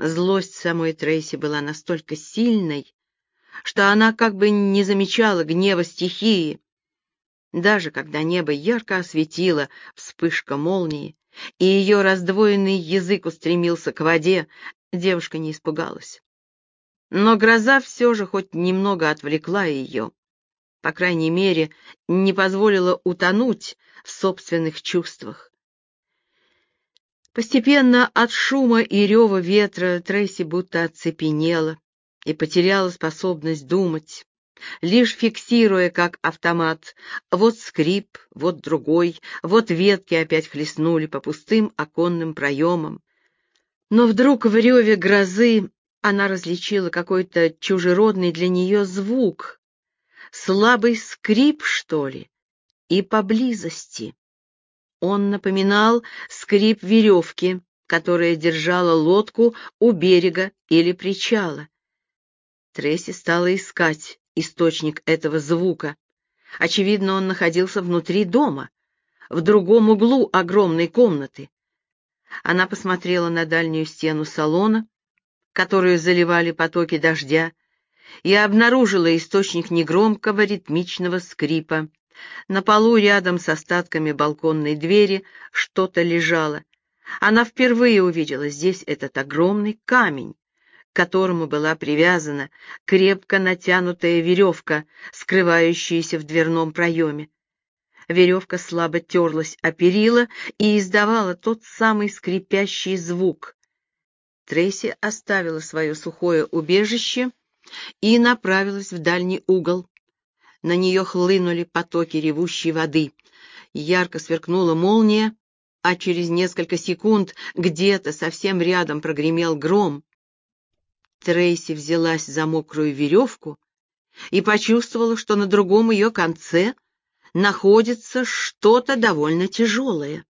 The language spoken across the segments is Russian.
Злость самой Трейси была настолько сильной, что она как бы не замечала гнева стихии. Даже когда небо ярко осветило вспышка молнии, и ее раздвоенный язык устремился к воде, девушка не испугалась. Но гроза все же хоть немного отвлекла ее, по крайней мере, не позволила утонуть в собственных чувствах. Постепенно от шума и рева ветра Трейси будто оцепенела и потеряла способность думать, лишь фиксируя как автомат. Вот скрип, вот другой, вот ветки опять хлестнули по пустым оконным проемам. Но вдруг в реве грозы она различила какой-то чужеродный для нее звук, слабый скрип, что ли, и поблизости. Он напоминал скрип веревки, которая держала лодку у берега или причала. Трейси стала искать источник этого звука. Очевидно, он находился внутри дома, в другом углу огромной комнаты. Она посмотрела на дальнюю стену салона, которую заливали потоки дождя, и обнаружила источник негромкого ритмичного скрипа. На полу рядом с остатками балконной двери что-то лежало. Она впервые увидела здесь этот огромный камень, к которому была привязана крепко натянутая веревка, скрывающаяся в дверном проеме. Веревка слабо терлась о перила и издавала тот самый скрипящий звук. Трейси оставила свое сухое убежище и направилась в дальний угол. На нее хлынули потоки ревущей воды. Ярко сверкнула молния, а через несколько секунд где-то совсем рядом прогремел гром. Трейси взялась за мокрую веревку и почувствовала, что на другом ее конце находится что-то довольно тяжелое.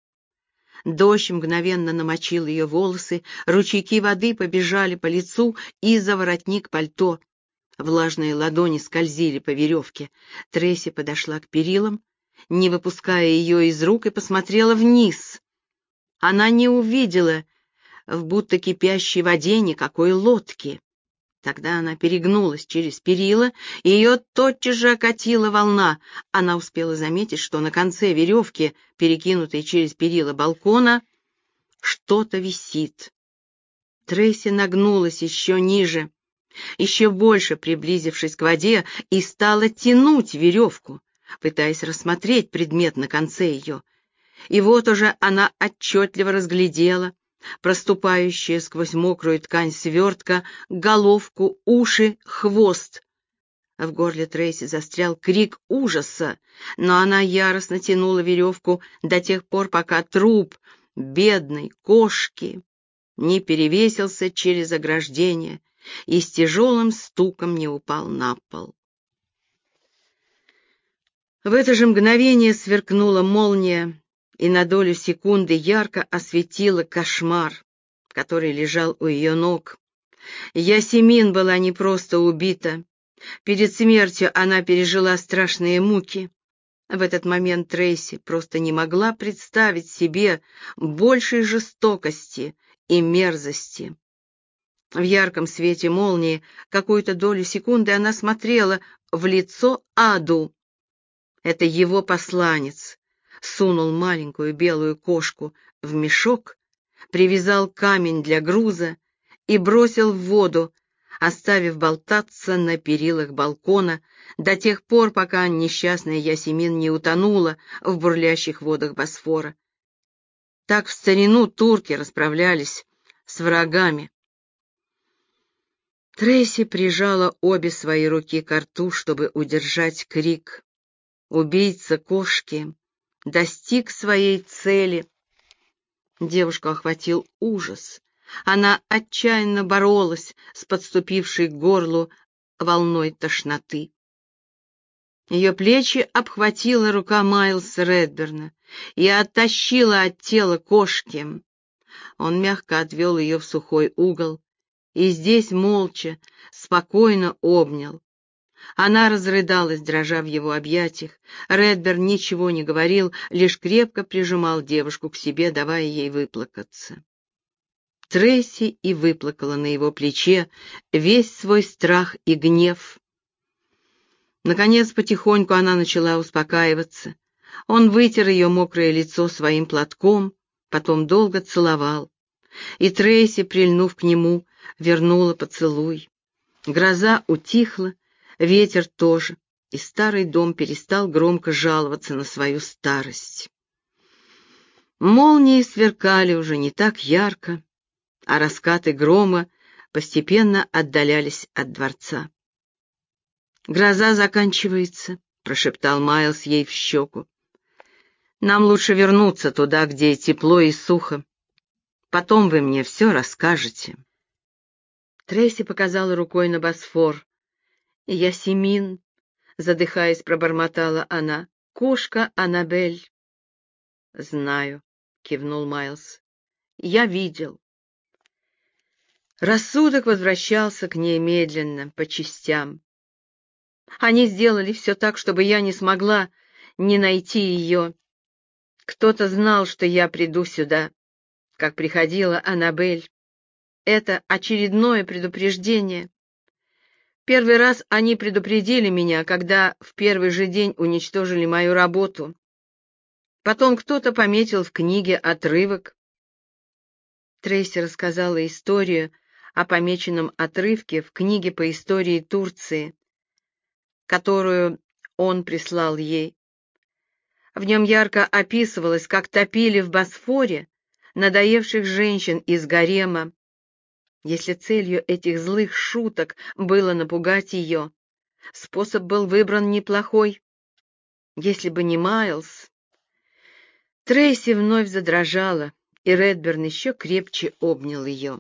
Дождь мгновенно намочил ее волосы, ручейки воды побежали по лицу и за воротник пальто. Влажные ладони скользили по веревке. Трейси подошла к перилам, не выпуская ее из рук, и посмотрела вниз. Она не увидела в будто кипящей воде никакой лодки. Тогда она перегнулась через перила, и ее тотчас же окатила волна. Она успела заметить, что на конце веревки, перекинутой через перила балкона, что-то висит. Трейси нагнулась еще ниже, еще больше приблизившись к воде, и стала тянуть веревку, пытаясь рассмотреть предмет на конце ее. И вот уже она отчетливо разглядела проступающая сквозь мокрую ткань свертка, головку, уши, хвост. В горле Трейси застрял крик ужаса, но она яростно тянула веревку до тех пор, пока труп бедной кошки не перевесился через ограждение и с тяжелым стуком не упал на пол. В это же мгновение сверкнула молния, и на долю секунды ярко осветила кошмар, который лежал у ее ног. Ясемин была не просто убита. Перед смертью она пережила страшные муки. В этот момент Трейси просто не могла представить себе большей жестокости и мерзости. В ярком свете молнии какую-то долю секунды она смотрела в лицо Аду. Это его посланец сунул маленькую белую кошку в мешок, привязал камень для груза и бросил в воду, оставив болтаться на перилах балкона до тех пор, пока несчастная Ясемин не утонула в бурлящих водах Босфора. Так в старину турки расправлялись с врагами. Трейси прижала обе свои руки к рту, чтобы удержать крик. Убийца кошки достиг своей цели. Девушку охватил ужас. Она отчаянно боролась с подступившей к горлу волной тошноты. Ее плечи обхватила рука Майлса Редберна и оттащила от тела кошки. Он мягко отвел ее в сухой угол и здесь молча, спокойно обнял. Она разрыдалась, дрожа в его объятиях. Редберн ничего не говорил, лишь крепко прижимал девушку к себе, давая ей выплакаться. Трейси и выплакала на его плече весь свой страх и гнев. Наконец, потихоньку она начала успокаиваться. Он вытер ее мокрое лицо своим платком, потом долго целовал. И Трейси, прильнув к нему, вернула поцелуй. Гроза утихла, ветер тоже, и старый дом перестал громко жаловаться на свою старость. Молнии сверкали уже не так ярко, а раскаты грома постепенно отдалялись от дворца. «Гроза заканчивается», — прошептал Майлз ей в щеку. «Нам лучше вернуться туда, где тепло и сухо. Потом вы мне все расскажете». Трейси показала рукой на Босфор. «Ясемин», — задыхаясь, пробормотала она, — «кошка Аннабель». «Знаю», — кивнул Майлз. «Я видел». Рассудок возвращался к ней медленно, по частям. Они сделали все так, чтобы я не смогла не найти ее. Кто-то знал, что я приду сюда, как приходила Аннабель. Это очередное предупреждение. Первый раз они предупредили меня, когда в первый же день уничтожили мою работу. Потом кто-то пометил в книге отрывок. Трейси рассказала историю о помеченном отрывке в книге по истории Турции, которую он прислал ей. В нем ярко описывалось, как топили в Босфоре надоевших женщин из гарема. Если целью этих злых шуток было напугать ее, способ был выбран неплохой. Если бы не Майлз... Трейси вновь задрожала, и Редберн еще крепче обнял ее.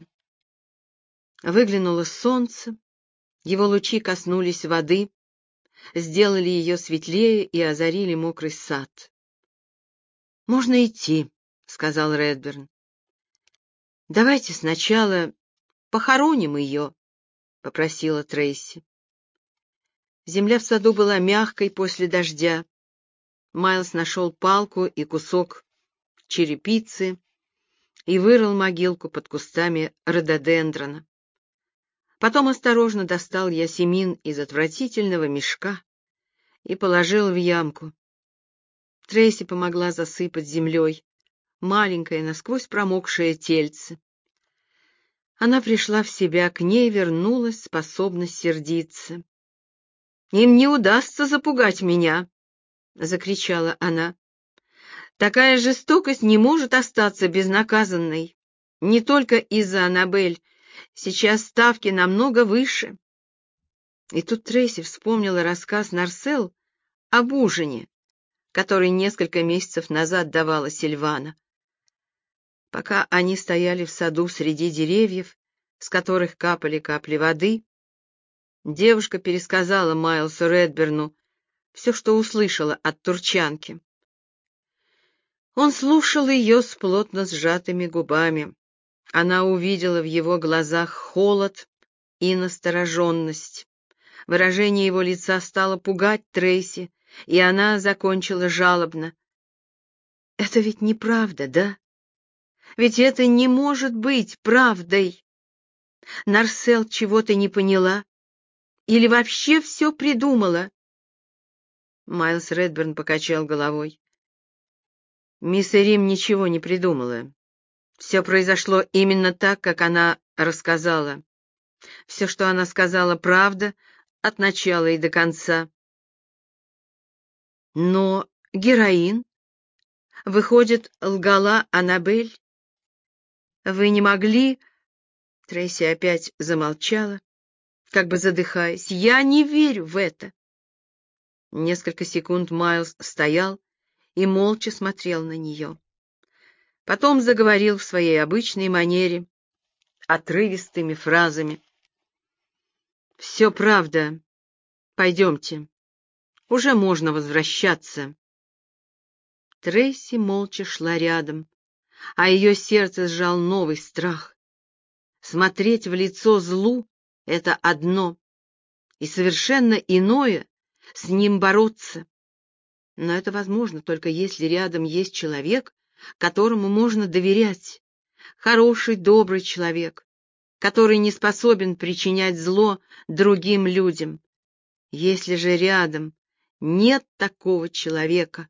Выглянуло солнце, его лучи коснулись воды, сделали ее светлее и озарили мокрый сад. «Можно идти», — сказал Редберн. «Давайте сначала похороним ее», — попросила Трейси. Земля в саду была мягкой после дождя. Майлз нашел палку и кусок черепицы и вырыл могилку под кустами рододендрона. Потом осторожно достал Ясемин из отвратительного мешка и положил в ямку. Трейси помогла засыпать землей маленькое, насквозь промокшее тельце. Она пришла в себя, к ней вернулась способность сердиться. «Им не удастся запугать меня!» — закричала она. «Такая жестокость не может остаться безнаказанной. Не только из-за Аннабель. Сейчас ставки намного выше». И тут Трейси вспомнила рассказ Нарсел об ужине, который несколько месяцев назад давала Сильвана. Пока они стояли в саду среди деревьев, с которых капали капли воды, девушка пересказала Майлсу Редберну все, что услышала от турчанки. Он слушал ее с плотно сжатыми губами. Она увидела в его глазах холод и настороженность. Выражение его лица стало пугать Трейси, и она закончила жалобно. «Это ведь неправда, да? Ведь это не может быть правдой. Нарсел чего-то не поняла или вообще все придумала?» Майлз Редберн покачал головой. «Мисс Рим ничего не придумала. Все произошло именно так, как она рассказала. Все, что она сказала, правда, от начала и до конца». «Но героин? Выходит, лгала Аннабель? Вы не могли...» Трейси опять замолчала, как бы задыхаясь. «Я не верю в это!» Несколько секунд Майлз стоял и молча смотрел на нее. Потом заговорил в своей обычной манере, отрывистыми фразами. «Все правда. Пойдемте. Уже можно возвращаться». Трейси молча шла рядом, а ее сердце сжал новый страх. Смотреть в лицо злу — это одно, и совершенно иное — с ним бороться. Но это возможно только если рядом есть человек, которому можно доверять, хороший, добрый человек, который не способен причинять зло другим людям. Если же рядом нет такого человека...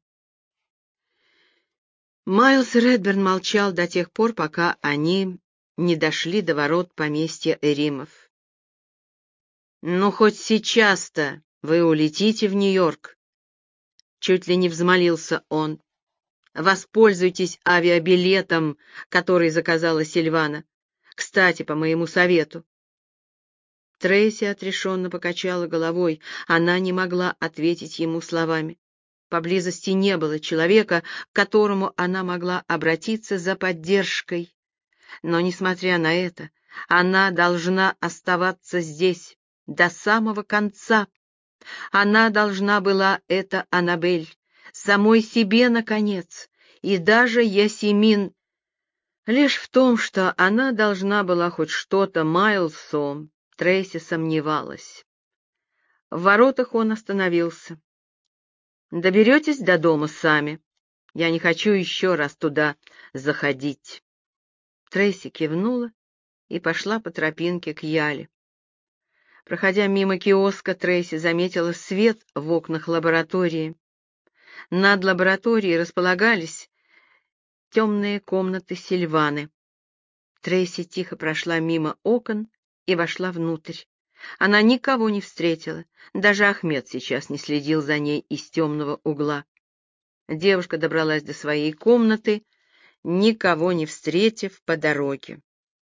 Майлз Редберн молчал до тех пор, пока они не дошли до ворот поместья Эримов. «Ну, хоть сейчас-то вы улетите в Нью-Йорк!» Чуть ли не взмолился он. «Воспользуйтесь авиабилетом, который заказала Сильвана. Кстати, по моему совету». Трейси отрешенно покачала головой. Она не могла ответить ему словами. Поблизости не было человека, к которому она могла обратиться за поддержкой. Но, несмотря на это, она должна оставаться здесь до самого конца. Она должна была это Аннабель, самой себе, наконец, и даже Ясемин. Лишь в том, что она должна была хоть что-то Майлсу, Трейси сомневалась. В воротах он остановился. «Доберетесь до дома сами? Я не хочу еще раз туда заходить». Трейси кивнула и пошла по тропинке к Яле. Проходя мимо киоска, Трейси заметила свет в окнах лаборатории. Над лабораторией располагались темные комнаты Сильваны. Трейси тихо прошла мимо окон и вошла внутрь. Она никого не встретила, даже Ахмед сейчас не следил за ней из темного угла. Девушка добралась до своей комнаты, никого не встретив по дороге.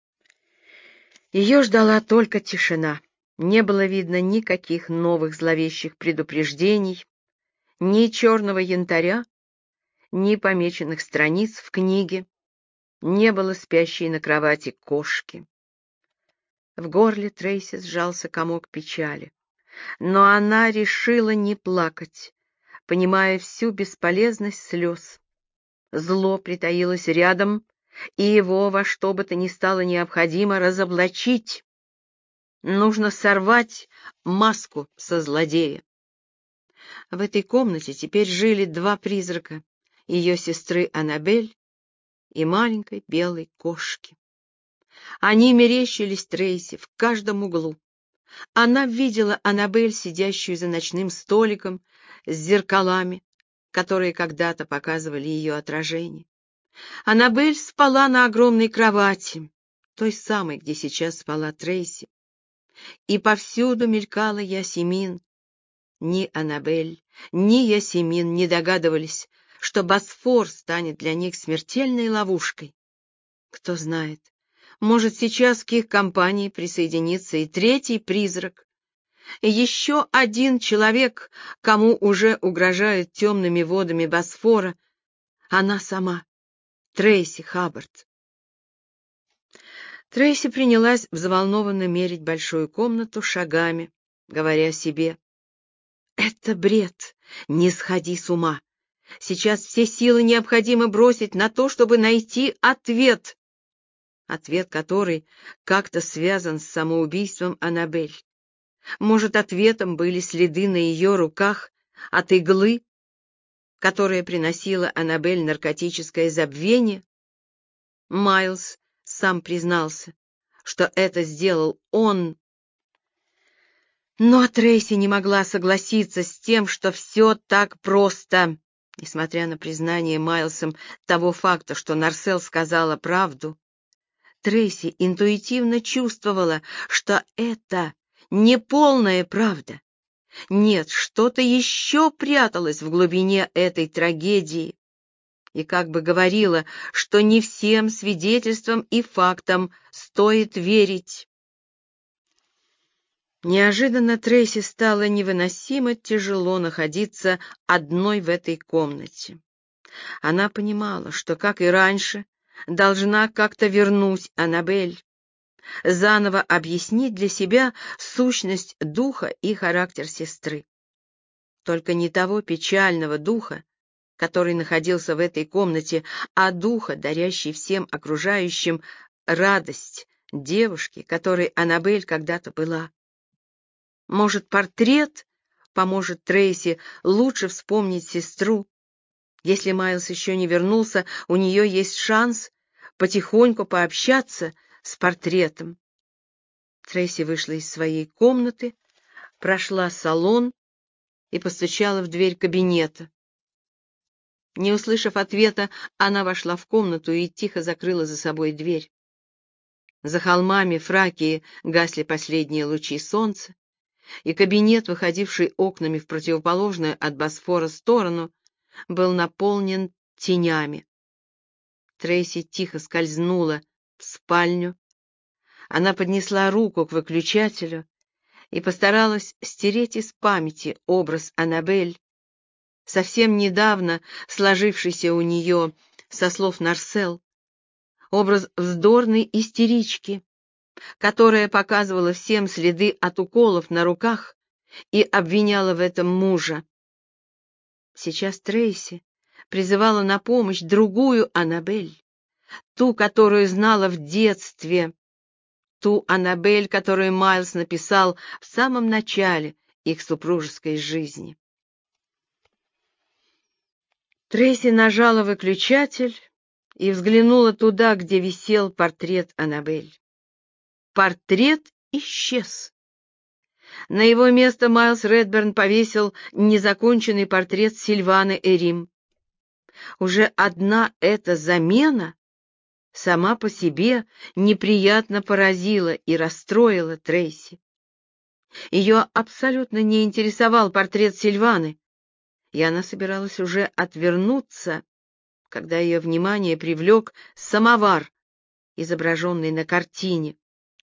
Ее ждала только тишина. Не было видно никаких новых зловещих предупреждений, ни черного янтаря, ни помеченных страниц в книге, не было спящей на кровати кошки. В горле Трейси сжался комок печали, но она решила не плакать, понимая всю бесполезность слез. Зло притаилось рядом, и его во что бы то ни стало необходимо разоблачить. Нужно сорвать маску со злодея. В этой комнате теперь жили два призрака, ее сестры Аннабель и маленькой белой кошки. Они мерещились Трейси в каждом углу. Она видела Аннабель, сидящую за ночным столиком с зеркалами, которые когда-то показывали ее отражение. Аннабель спала на огромной кровати, той самой, где сейчас спала Трейси. И повсюду мелькала Ясемин. Ни Аннабель, ни Ясемин не догадывались, что Босфор станет для них смертельной ловушкой. Кто знает, может, сейчас к их компании присоединится и третий призрак. И еще один человек, кому уже угрожают темными водами Босфора, она сама, Трейси Хаббард. Трейси принялась взволнованно мерить большую комнату шагами, говоря себе: «Это бред, не сходи с ума. Сейчас все силы необходимо бросить на то, чтобы найти ответ». Ответ, который как-то связан с самоубийством Аннабель. Может, ответом были следы на ее руках от иглы, которая приносила Аннабель наркотическое забвение? Майлз сам признался, что это сделал он. Но Трейси не могла согласиться с тем, что все так просто. Несмотря на признание Майлсом того факта, что Нарсел сказала правду, Трейси интуитивно чувствовала, что это не полная правда. Нет, что-то еще пряталось в глубине этой трагедии. И как бы говорила, что не всем свидетельствам и фактам стоит верить. Неожиданно Трейси стало невыносимо тяжело находиться одной в этой комнате. Она понимала, что, как и раньше, должна как-то вернуть Аннабель, заново объяснить для себя сущность духа и характер сестры. Только не того печального духа, который находился в этой комнате, а духа, дарящий всем окружающим радость девушки, которой Аннабель когда-то была. Может, портрет поможет Трейси лучше вспомнить сестру. Если Майлз еще не вернулся, у нее есть шанс потихоньку пообщаться с портретом. Трейси вышла из своей комнаты, прошла салон и постучала в дверь кабинета. Не услышав ответа, она вошла в комнату и тихо закрыла за собой дверь. За холмами Фракии гасли последние лучи солнца, и кабинет, выходивший окнами в противоположную от Босфора сторону, был наполнен тенями. Трейси тихо скользнула в спальню. Она поднесла руку к выключателю и постаралась стереть из памяти образ Аннабель, совсем недавно сложившийся у нее со слов Нарсел, образ вздорной истерички, которая показывала всем следы от уколов на руках и обвиняла в этом мужа. Сейчас Трейси призывала на помощь другую Аннабель, ту, которую знала в детстве, ту Аннабель, которую Майлз написал в самом начале их супружеской жизни. Трейси нажала выключатель и взглянула туда, где висел портрет Аннабель. Портрет исчез. На его место Майлз Редберн повесил незаконченный портрет Сильваны Эрим. Уже одна эта замена сама по себе неприятно поразила и расстроила Трейси. Ее абсолютно не интересовал портрет Сильваны, и она собиралась уже отвернуться, когда ее внимание привлек самовар, изображенный на картине.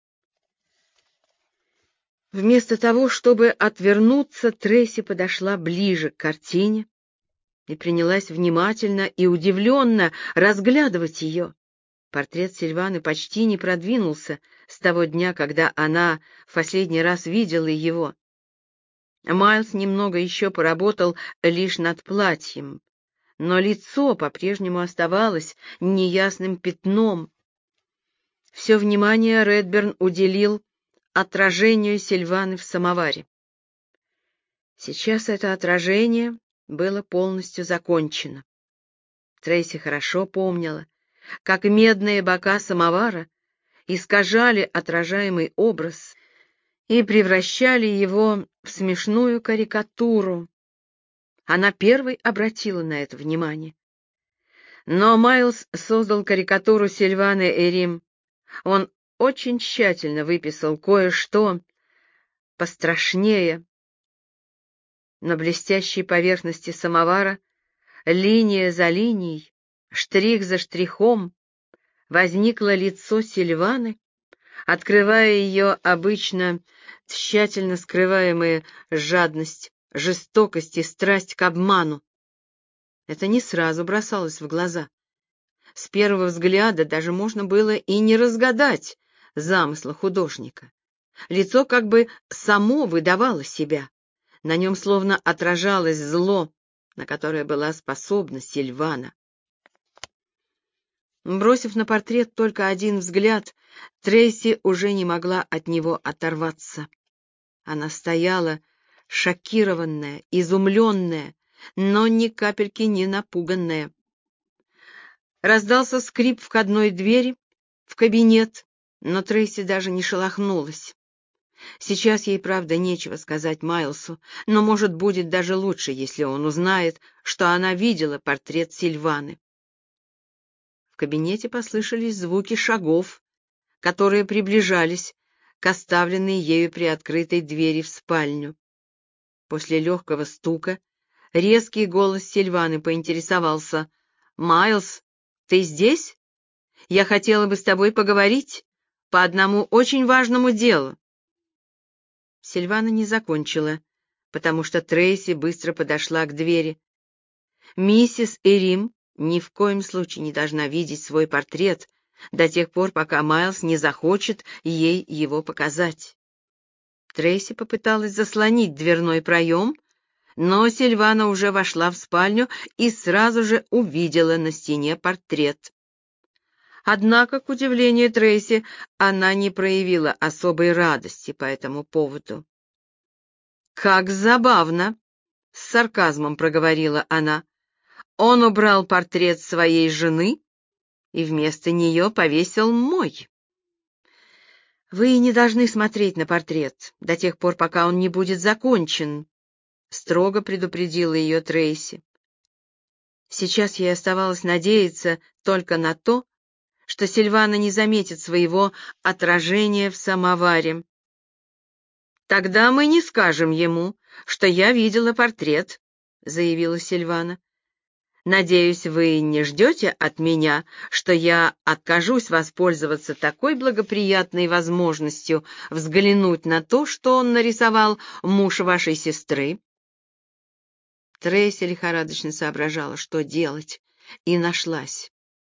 Вместо того, чтобы отвернуться, Трейси подошла ближе к картине и принялась внимательно и удивленно разглядывать ее. Портрет Сильваны почти не продвинулся с того дня, когда она в последний раз видела его. Майлз немного еще поработал лишь над платьем, но лицо по-прежнему оставалось неясным пятном. Все внимание Редберн уделил отражению Сильваны в самоваре. Сейчас это отражение было полностью закончено. Трейси хорошо помнила, как медные бока самовара искажали отражаемый образ и превращали его в смешную карикатуру. Она первой обратила на это внимание. Но Майлз создал карикатуру Сильваны Эрим. Он очень тщательно выписал кое-что пострашнее. На блестящей поверхности самовара, линия за линией, штрих за штрихом, возникло лицо Сильваны, открывая ее обычно тщательно скрываемая жадность, жестокость и страсть к обману. Это не сразу бросалось в глаза. С первого взгляда даже можно было и не разгадать замысла художника. Лицо как бы само выдавало себя. На нем словно отражалось зло, на которое была способна Сильвана. Бросив на портрет только один взгляд, Трейси уже не могла от него оторваться. Она стояла, шокированная, изумленная, но ни капельки не напуганная. Раздался скрип входной двери в кабинет, но Трейси даже не шелохнулась. Сейчас ей, правда, нечего сказать Майлсу, но, может, будет даже лучше, если он узнает, что она видела портрет Сильваны. В кабинете послышались звуки шагов, которые приближались к оставленной ею приоткрытой двери в спальню. После легкого стука резкий голос Сильваны поинтересовался: «Майлз, ты здесь? Я хотела бы с тобой поговорить по одному очень важному делу». Сильвана не закончила, потому что Трейси быстро подошла к двери. Миссис Эрим ни в коем случае не должна видеть свой портрет до тех пор, пока Майлз не захочет ей его показать. Трейси попыталась заслонить дверной проем, но Сильвана уже вошла в спальню и сразу же увидела на стене портрет. Однако, к удивлению Трейси, она не проявила особой радости по этому поводу. «Как забавно!» — с сарказмом проговорила она. «Он убрал портрет своей жены и вместо нее повесил мой. «Вы не должны смотреть на портрет до тех пор, пока он не будет закончен», — строго предупредила ее Трейси. Сейчас ей оставалось надеяться только на то, что Сильвана не заметит своего отражения в самоваре. «Тогда мы не скажем ему, что я видела портрет», — заявила Сильвана. «Надеюсь, вы не ждете от меня, что я откажусь воспользоваться такой благоприятной возможностью взглянуть на то, что он нарисовал муж вашей сестры?» Трейси лихорадочно соображала, что делать, и нашлась.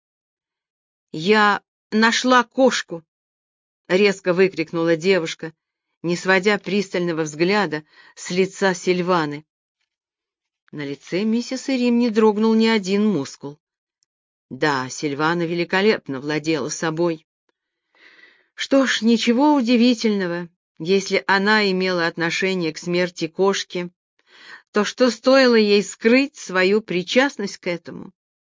«Я нашла кошку!» — резко выкрикнула девушка, не сводя пристального взгляда с лица Сильваны. На лице миссис Ирим не дрогнул ни один мускул. Да, Сильвана великолепно владела собой. Что ж, ничего удивительного, если она имела отношение к смерти кошки, то что стоило ей скрыть свою причастность к этому?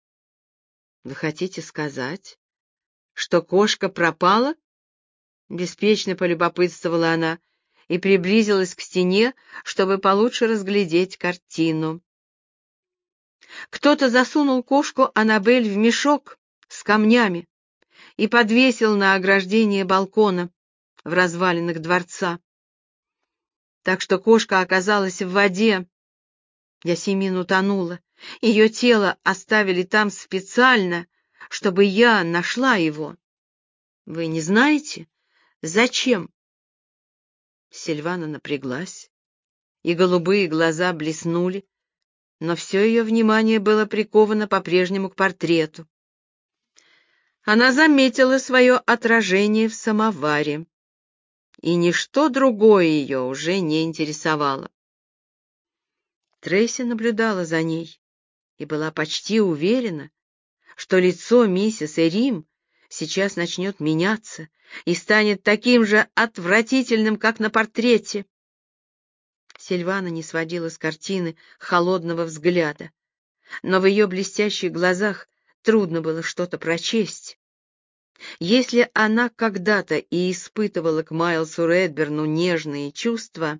Вы хотите сказать, что кошка пропала? Беспечно полюбопытствовала она и приблизилась к стене, чтобы получше разглядеть картину. Кто-то засунул кошку Аннабель в мешок с камнями и подвесил на ограждение балкона в развалинах дворца. Так что кошка оказалась в воде. Ясемин утонула. Ее тело оставили там специально, чтобы я нашла его. Вы не знаете, зачем? Сильвана напряглась, и голубые глаза блеснули, но все ее внимание было приковано по-прежнему к портрету. Она заметила свое отражение в самоваре, и ничто другое ее уже не интересовало. Трейси наблюдала за ней и была почти уверена, что лицо миссис Эрим сейчас начнет меняться и станет таким же отвратительным, как на портрете. Сильвана не сводила с картины холодного взгляда, но в ее блестящих глазах трудно было что-то прочесть. Если она когда-то и испытывала к Майлсу Редберну нежные чувства,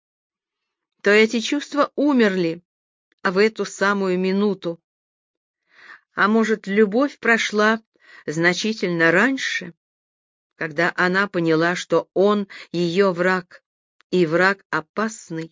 то эти чувства умерли в эту самую минуту. А может, любовь прошла значительно раньше, когда она поняла, что он ее враг, и враг опасный.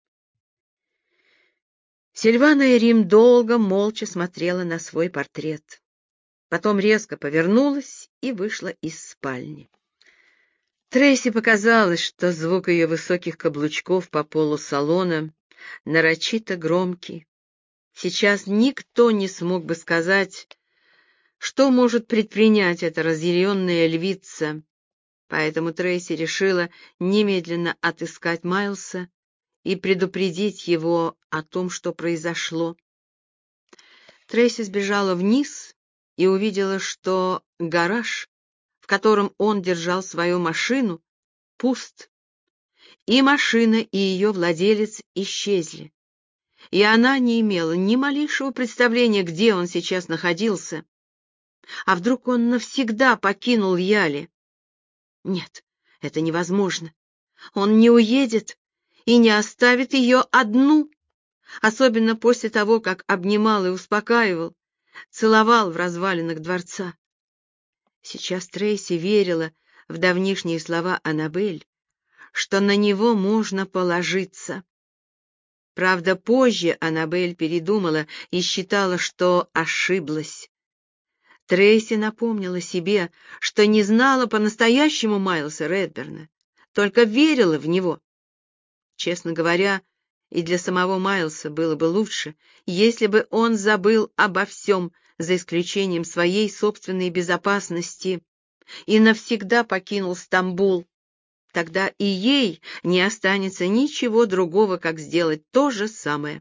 Сильвана Эрим долго молча смотрела на свой портрет. Потом резко повернулась и вышла из спальни. Трейси показалось, что звук ее высоких каблучков по полу салона нарочито громкий. Сейчас никто не смог бы сказать, что может предпринять эта разъяренная львица, поэтому Трейси решила немедленно отыскать Майлса и предупредить его о том, что произошло. Трейси сбежала вниз и увидела, что гараж, в котором он держал свою машину, пуст. И машина, и ее владелец исчезли. И она не имела ни малейшего представления, где он сейчас находился. А вдруг он навсегда покинул Яли? Нет, это невозможно. Он не уедет и не оставит ее одну, особенно после того, как обнимал и успокаивал, целовал в развалинах дворца. Сейчас Трейси верила в давнишние слова Аннабель, что на него можно положиться. Правда, позже Аннабель передумала и считала, что ошиблась. Трейси напомнила себе, что не знала по-настоящему Майлса Редберна, только верила в него. Честно говоря, и для самого Майлса было бы лучше, если бы он забыл обо всем, за исключением своей собственной безопасности, и навсегда покинул Стамбул. Тогда и ей не останется ничего другого, как сделать то же самое.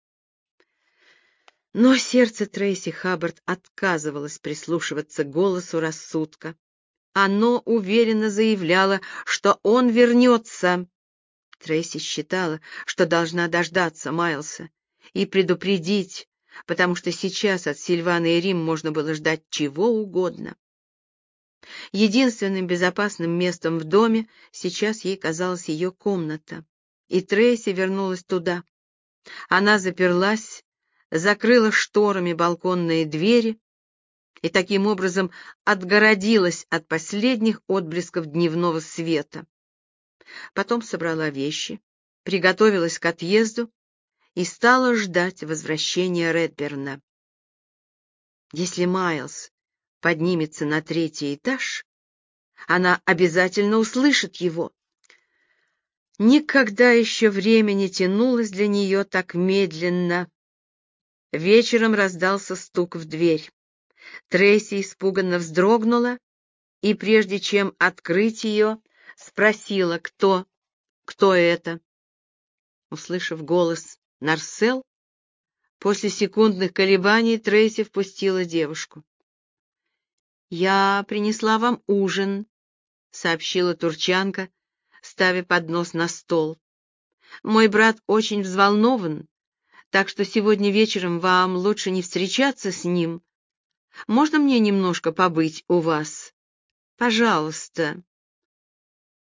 Но сердце Трейси Хаббард отказывалось прислушиваться к голосу рассудка. Оно уверенно заявляло, что он вернется. Трейси считала, что должна дождаться Майлса и предупредить, потому что сейчас от Сильваны и Рим можно было ждать чего угодно. Единственным безопасным местом в доме сейчас ей казалась ее комната, и Трейси вернулась туда. Она заперлась, закрыла шторами балконные двери и таким образом отгородилась от последних отблесков дневного света. Потом собрала вещи, приготовилась к отъезду и стала ждать возвращения Редберна. Если Майлз поднимется на 3-й этаж, она обязательно услышит его. Никогда еще время не тянулось для нее так медленно. Вечером раздался стук в дверь. Трейси испуганно вздрогнула и, прежде чем открыть ее, спросила, кто это. Услышав голос Нарсел, после секундных колебаний Трейси впустила девушку. «Я принесла вам ужин», — сообщила турчанка, ставя поднос на стол. «Мой брат очень взволнован, так что сегодня вечером вам лучше не встречаться с ним. Можно мне немножко побыть у вас? Пожалуйста».